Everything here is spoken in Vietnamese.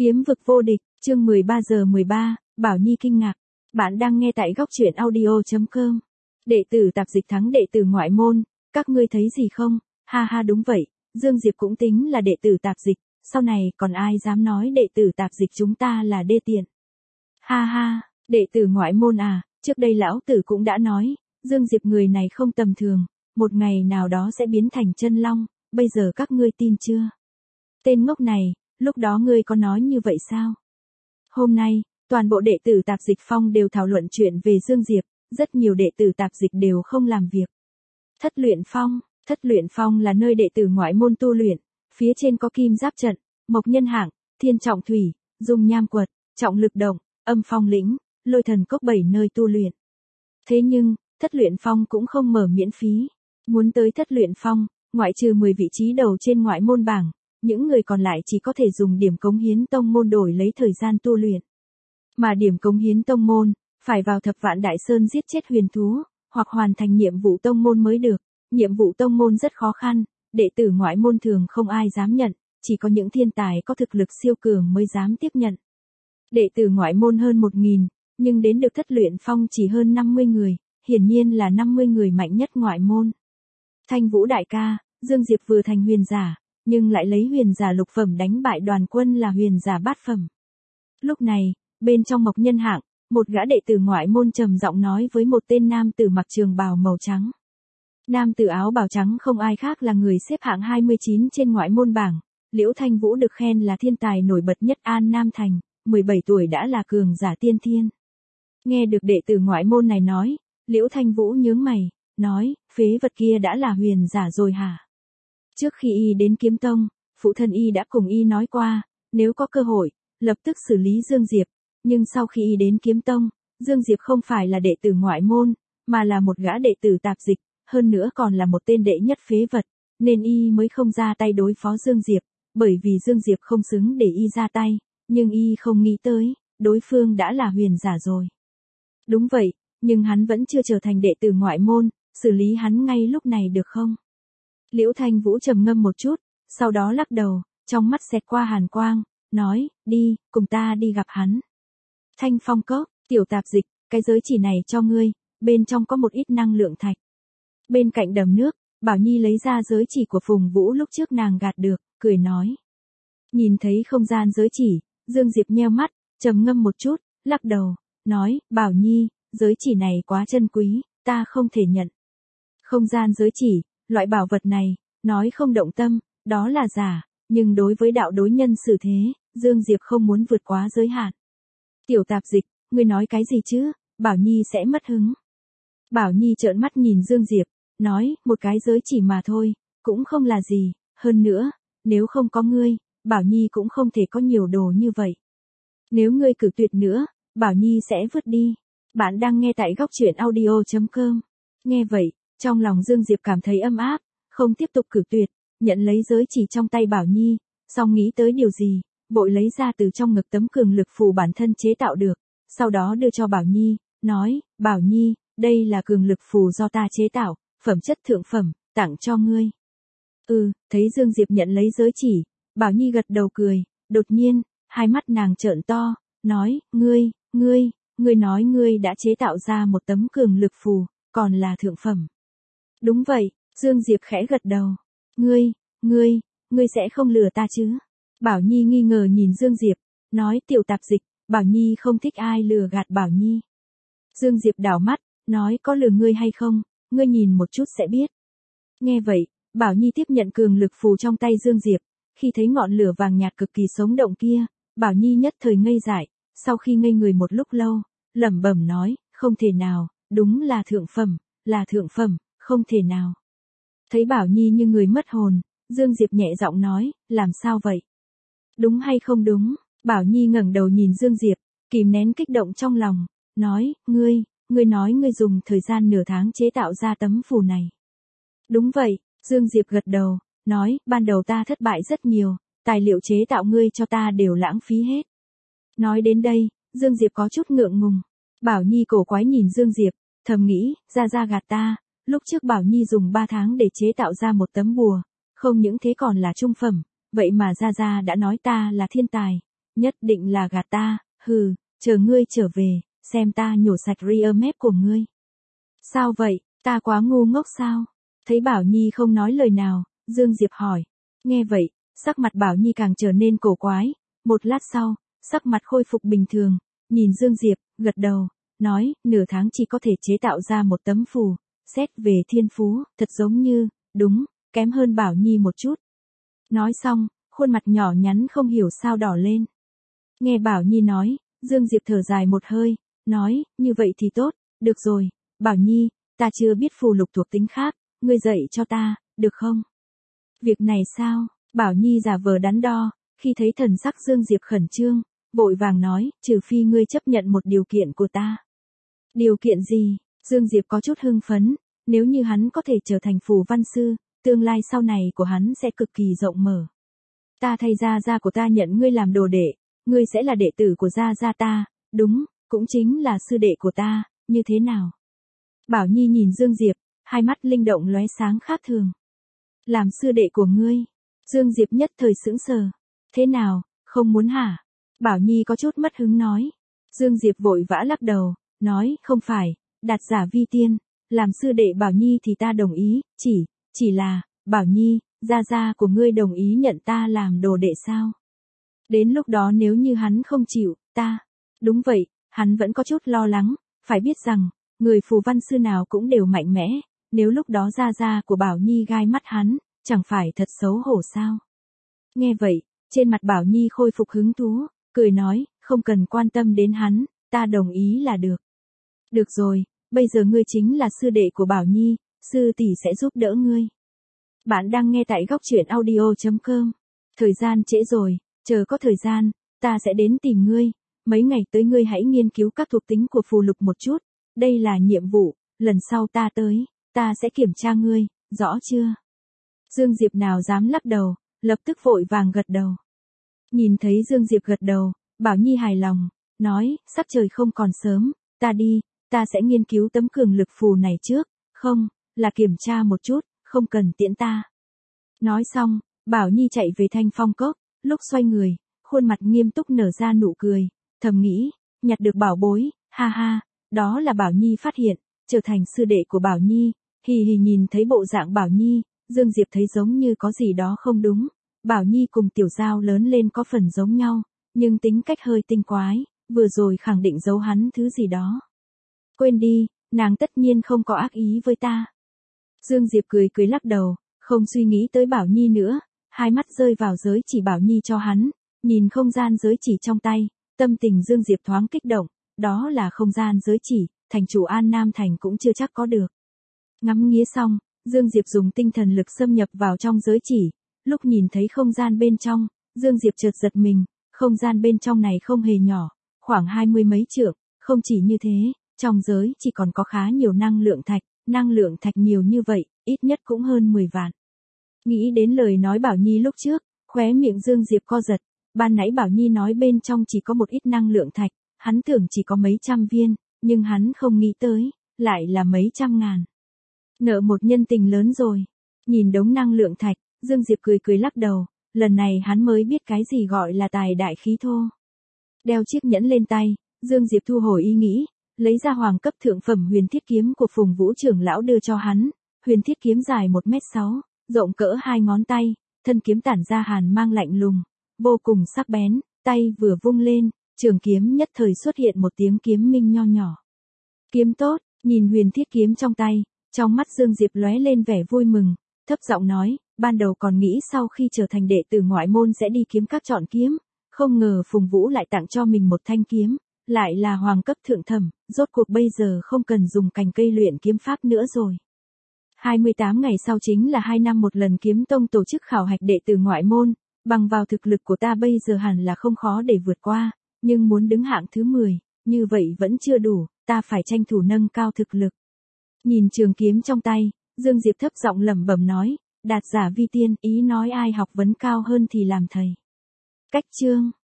Kiếm vực vô địch, chương 13 giờ 13, Bảo Nhi kinh ngạc. Bạn đang nghe tại góc truyện audio.com. Đệ tử tạp dịch thắng đệ tử ngoại môn, các ngươi thấy gì không? Ha ha đúng vậy, Dương Diệp cũng tính là đệ tử tạp dịch, sau này còn ai dám nói đệ tử tạp dịch chúng ta là đê tiện. Ha ha, đệ tử ngoại môn à, trước đây lão tử cũng đã nói, Dương Diệp người này không tầm thường, một ngày nào đó sẽ biến thành chân long, bây giờ các ngươi tin chưa? Tên ngốc này, lúc đó ngươi có nói như vậy sao? Hôm nay, toàn bộ đệ tử tạp dịch phong đều thảo luận chuyện về Dương Diệp, rất nhiều đệ tử tạp dịch đều không làm việc. Thất luyện phong là nơi đệ tử ngoại môn tu luyện, phía trên có kim giáp trận, mộc nhân hạng, thiên trọng thủy, dung nham quật, trọng lực động, âm phong lĩnh, lôi thần cốc 7 nơi tu luyện. Thế nhưng, thất luyện phong cũng không mở miễn phí. Muốn tới thất luyện phong, ngoại trừ 10 vị trí đầu trên ngoại môn bảng, những người còn lại chỉ có thể dùng điểm cống hiến tông môn đổi lấy thời gian tu luyện. Mà điểm cống hiến tông môn, phải vào Thập Vạn Đại Sơn giết chết huyền thú, hoặc hoàn thành nhiệm vụ tông môn mới được. Nhiệm vụ tông môn rất khó khăn, đệ tử ngoại môn thường không ai dám nhận, chỉ có những thiên tài có thực lực siêu cường mới dám tiếp nhận. Đệ tử ngoại môn hơn 1.000, nhưng đến được thất luyện phong chỉ hơn 50 người, hiển nhiên là 50 người mạnh nhất ngoại môn. Thanh Vũ đại ca, Dương Diệp vừa thành huyền giả, nhưng lại lấy huyền giả lục phẩm đánh bại Đoàn Quân là huyền giả bát phẩm. Lúc này, bên trong mộc nhân hạng, một gã đệ tử ngoại môn trầm giọng nói với một tên nam tử mặc trường bào màu trắng. Nam tử áo bào trắng không ai khác là người xếp hạng 29 trên ngoại môn bảng, Liễu Thanh Vũ được khen là thiên tài nổi bật nhất An Nam Thành, 17 tuổi đã là cường giả tiên thiên. Nghe được đệ tử ngoại môn này nói, Liễu Thanh Vũ nhướng mày, nói, phế vật kia đã là huyền giả rồi hả? Trước khi y đến Kiếm Tông, phụ thân y đã cùng y nói qua, nếu có cơ hội, lập tức xử lý Dương Diệp, nhưng sau khi y đến Kiếm Tông, Dương Diệp không phải là đệ tử ngoại môn, mà là một gã đệ tử tạp dịch, hơn nữa còn là một tên đệ nhất phế vật, nên y mới không ra tay đối phó Dương Diệp, bởi vì Dương Diệp không xứng để y ra tay, nhưng y không nghĩ tới, đối phương đã là huyền giả rồi. Đúng vậy, nhưng hắn vẫn chưa trở thành đệ tử ngoại môn, xử lý hắn ngay lúc này được không? Liễu Thanh Vũ trầm ngâm một chút, sau đó lắc đầu, trong mắt xẹt qua hàn quang, nói, đi, cùng ta đi gặp hắn. Thanh Phong Cốc, tiểu tạp dịch, cái giới chỉ này cho ngươi, bên trong có một ít năng lượng thạch. Bên cạnh đầm nước, Bảo Nhi lấy ra giới chỉ của Phùng Vũ lúc trước nàng gạt được, cười nói. Nhìn thấy không gian giới chỉ, Dương Diệp nheo mắt, trầm ngâm một chút, lắc đầu, nói, Bảo Nhi, giới chỉ này quá chân quý, ta không thể nhận. Không gian giới chỉ, loại bảo vật này, nói không động tâm, đó là giả, nhưng đối với đạo đối nhân xử thế, Dương Diệp không muốn vượt quá giới hạn. Tiểu tạp dịch, ngươi nói cái gì chứ, Bảo Nhi sẽ mất hứng. Bảo Nhi trợn mắt nhìn Dương Diệp, nói, một cái giới chỉ mà thôi, cũng không là gì, hơn nữa, nếu không có ngươi, Bảo Nhi cũng không thể có nhiều đồ như vậy. Nếu ngươi cử tuyệt nữa, Bảo Nhi sẽ vứt đi. Bạn đang nghe tại góc truyện audio.com. Nghe vậy, trong lòng Dương Diệp cảm thấy ấm áp, không tiếp tục cử tuyệt, nhận lấy giới chỉ trong tay Bảo Nhi, xong nghĩ tới điều gì, vội lấy ra từ trong ngực tấm cường lực phù bản thân chế tạo được, sau đó đưa cho Bảo Nhi, nói, Bảo Nhi, đây là cường lực phù do ta chế tạo, phẩm chất thượng phẩm, tặng cho ngươi. Thấy Dương Diệp nhận lấy giới chỉ, Bảo Nhi gật đầu cười, đột nhiên, hai mắt nàng trợn to, nói, ngươi nói ngươi đã chế tạo ra một tấm cường lực phù, còn là thượng phẩm. Đúng vậy, Dương Diệp khẽ gật đầu. Ngươi sẽ không lừa ta chứ? Bảo Nhi nghi ngờ nhìn Dương Diệp, nói tiểu tạp dịch, Bảo Nhi không thích ai lừa gạt Bảo Nhi. Dương Diệp đảo mắt, nói có lừa ngươi hay không, ngươi nhìn một chút sẽ biết. Nghe vậy, Bảo Nhi tiếp nhận cường lực phù trong tay Dương Diệp, khi thấy ngọn lửa vàng nhạt cực kỳ sống động kia, Bảo Nhi nhất thời ngây dại, sau khi ngây người một lúc lâu, lẩm bẩm nói, không thể nào, đúng là thượng phẩm, không thể nào. Thấy Bảo Nhi như người mất hồn, Dương Diệp nhẹ giọng nói, làm sao vậy? Đúng hay không đúng? Bảo Nhi ngẩng đầu nhìn Dương Diệp, kìm nén kích động trong lòng, nói, ngươi nói ngươi dùng thời gian nửa tháng chế tạo ra tấm phù này. Đúng vậy, Dương Diệp gật đầu, nói, ban đầu ta thất bại rất nhiều, tài liệu chế tạo ngươi cho ta đều lãng phí hết. Nói đến đây, Dương Diệp có chút ngượng ngùng. Bảo Nhi cổ quái nhìn Dương Diệp, thầm nghĩ, ra gạt ta, lúc trước Bảo Nhi dùng 3 tháng để chế tạo ra một tấm bùa, không những thế còn là trung phẩm, vậy mà ra đã nói ta là thiên tài, nhất định là gạt ta, hừ, chờ ngươi trở về, xem ta nhổ sạch ria mép của ngươi. Sao vậy, ta quá ngu ngốc sao? Thấy Bảo Nhi không nói lời nào, Dương Diệp hỏi. Nghe vậy, sắc mặt Bảo Nhi càng trở nên cổ quái, một lát sau, sắc mặt khôi phục bình thường, nhìn Dương Diệp, gật đầu, nói, nửa tháng chỉ có thể chế tạo ra một tấm phù, xét về thiên phú, thật giống như, đúng, kém hơn Bảo Nhi một chút. Nói xong, khuôn mặt nhỏ nhắn không hiểu sao đỏ lên. Nghe Bảo Nhi nói, Dương Diệp thở dài một hơi, nói, như vậy thì tốt, được rồi, Bảo Nhi, ta chưa biết phù lục thuộc tính khác, ngươi dạy cho ta, được không? Việc này sao? Bảo Nhi giả vờ đắn đo, khi thấy thần sắc Dương Diệp khẩn trương, vội vàng nói, trừ phi ngươi chấp nhận một điều kiện của ta. Điều kiện gì? Dương Diệp có chút hưng phấn, nếu như hắn có thể trở thành phù văn sư, tương lai sau này của hắn sẽ cực kỳ rộng mở. Ta thay gia của ta nhận ngươi làm đồ đệ, ngươi sẽ là đệ tử của gia ta, đúng, cũng chính là sư đệ của ta, như thế nào? Bảo Nhi nhìn Dương Diệp, hai mắt linh động lóe sáng khác thường. Làm sư đệ của ngươi? Dương Diệp nhất thời sững sờ. Thế nào, không muốn hả? Bảo Nhi có chút mất hứng nói. Dương Diệp vội vã lắc đầu, nói, không phải, đạt giả vi tiên, làm sư đệ Bảo Nhi thì ta đồng ý, chỉ là, Bảo Nhi, gia của ngươi đồng ý nhận ta làm đồ đệ sao? Đến lúc đó nếu như hắn không chịu, ta. Đúng vậy, hắn vẫn có chút lo lắng, phải biết rằng, người phù văn sư nào cũng đều mạnh mẽ, nếu lúc đó gia của Bảo Nhi gai mắt hắn, chẳng phải thật xấu hổ sao? Nghe vậy, trên mặt Bảo Nhi khôi phục hứng thú, cười nói, không cần quan tâm đến hắn, ta đồng ý là được. Được rồi, bây giờ ngươi chính là sư đệ của Bảo Nhi, sư tỷ sẽ giúp đỡ ngươi. Bạn đang nghe tại góc truyện audio.com. Thời gian trễ rồi, chờ có thời gian, ta sẽ đến tìm ngươi, mấy ngày tới ngươi hãy nghiên cứu các thuộc tính của phù lục một chút, đây là nhiệm vụ, lần sau ta tới, ta sẽ kiểm tra ngươi, rõ chưa? Dương Diệp nào dám lắc đầu, lập tức vội vàng gật đầu. Nhìn thấy Dương Diệp gật đầu, Bảo Nhi hài lòng, nói, sắc trời không còn sớm, ta đi, ta sẽ nghiên cứu tấm cường lực phù này trước, không, là kiểm tra một chút, không cần tiễn ta. Nói xong, Bảo Nhi chạy về Thanh Phong Cốc, lúc xoay người, khuôn mặt nghiêm túc nở ra nụ cười, thầm nghĩ, nhặt được bảo bối, ha ha, đó là Bảo Nhi phát hiện, trở thành sư đệ của Bảo Nhi, hì hì nhìn thấy bộ dạng Bảo Nhi, Dương Diệp thấy giống như có gì đó không đúng, Bảo Nhi cùng Tiểu Giao lớn lên có phần giống nhau, nhưng tính cách hơi tinh quái, vừa rồi khẳng định giấu hắn thứ gì đó. Quên đi, nàng tất nhiên không có ác ý với ta. Dương Diệp cười cười lắc đầu, không suy nghĩ tới Bảo Nhi nữa, hai mắt rơi vào giới chỉ Bảo Nhi cho hắn, nhìn không gian giới chỉ trong tay, tâm tình Dương Diệp thoáng kích động, đó là không gian giới chỉ, thành chủ An Nam Thành cũng chưa chắc có được. Ngắm nghía xong, Dương Diệp dùng tinh thần lực xâm nhập vào trong giới chỉ, lúc nhìn thấy không gian bên trong, Dương Diệp chợt giật mình, không gian bên trong này không hề nhỏ, khoảng 20 mấy trượng, không chỉ như thế, trong giới chỉ còn có khá nhiều năng lượng thạch nhiều như vậy, ít nhất cũng hơn 10 vạn. Nghĩ đến lời nói Bảo Nhi lúc trước, khóe miệng Dương Diệp co giật, ban nãy Bảo Nhi nói bên trong chỉ có một ít năng lượng thạch, hắn tưởng chỉ có mấy trăm viên, nhưng hắn không nghĩ tới, lại là mấy trăm ngàn. Nợ một nhân tình lớn rồi. Nhìn đống năng lượng thạch, Dương Diệp cười cười lắc đầu, lần này hắn mới biết cái gì gọi là tài đại khí thô. Đeo chiếc nhẫn lên tay, Dương Diệp thu hồi ý nghĩ, lấy ra hoàng cấp thượng phẩm huyền thiết kiếm của Phùng Vũ trưởng lão đưa cho hắn, huyền thiết kiếm dài 1m6, rộng cỡ 2 ngón tay, thân kiếm tản ra hàn mang lạnh lùng, vô cùng sắc bén, tay vừa vung lên, trường kiếm nhất thời xuất hiện một tiếng kiếm minh nho nhỏ. Kiếm tốt, nhìn huyền thiết kiếm trong tay, trong mắt Dương Diệp lóe lên vẻ vui mừng, thấp giọng nói, ban đầu còn nghĩ sau khi trở thành đệ tử ngoại môn sẽ đi kiếm các chọn kiếm, không ngờ Phùng Vũ lại tặng cho mình một thanh kiếm, lại là hoàng cấp thượng phẩm, rốt cuộc bây giờ không cần dùng cành cây luyện kiếm pháp nữa rồi. 28 ngày sau chính là 2 năm một lần kiếm tông tổ chức khảo hạch đệ tử ngoại môn, bằng vào thực lực của ta bây giờ hẳn là không khó để vượt qua, nhưng muốn đứng hạng thứ 10, như vậy vẫn chưa đủ, ta phải tranh thủ nâng cao thực lực. Nhìn trường kiếm trong tay, Dương Diệp thấp giọng lẩm bẩm nói, đạt giả vi tiên, ý nói ai học vấn cao hơn thì làm thầy. Cách chương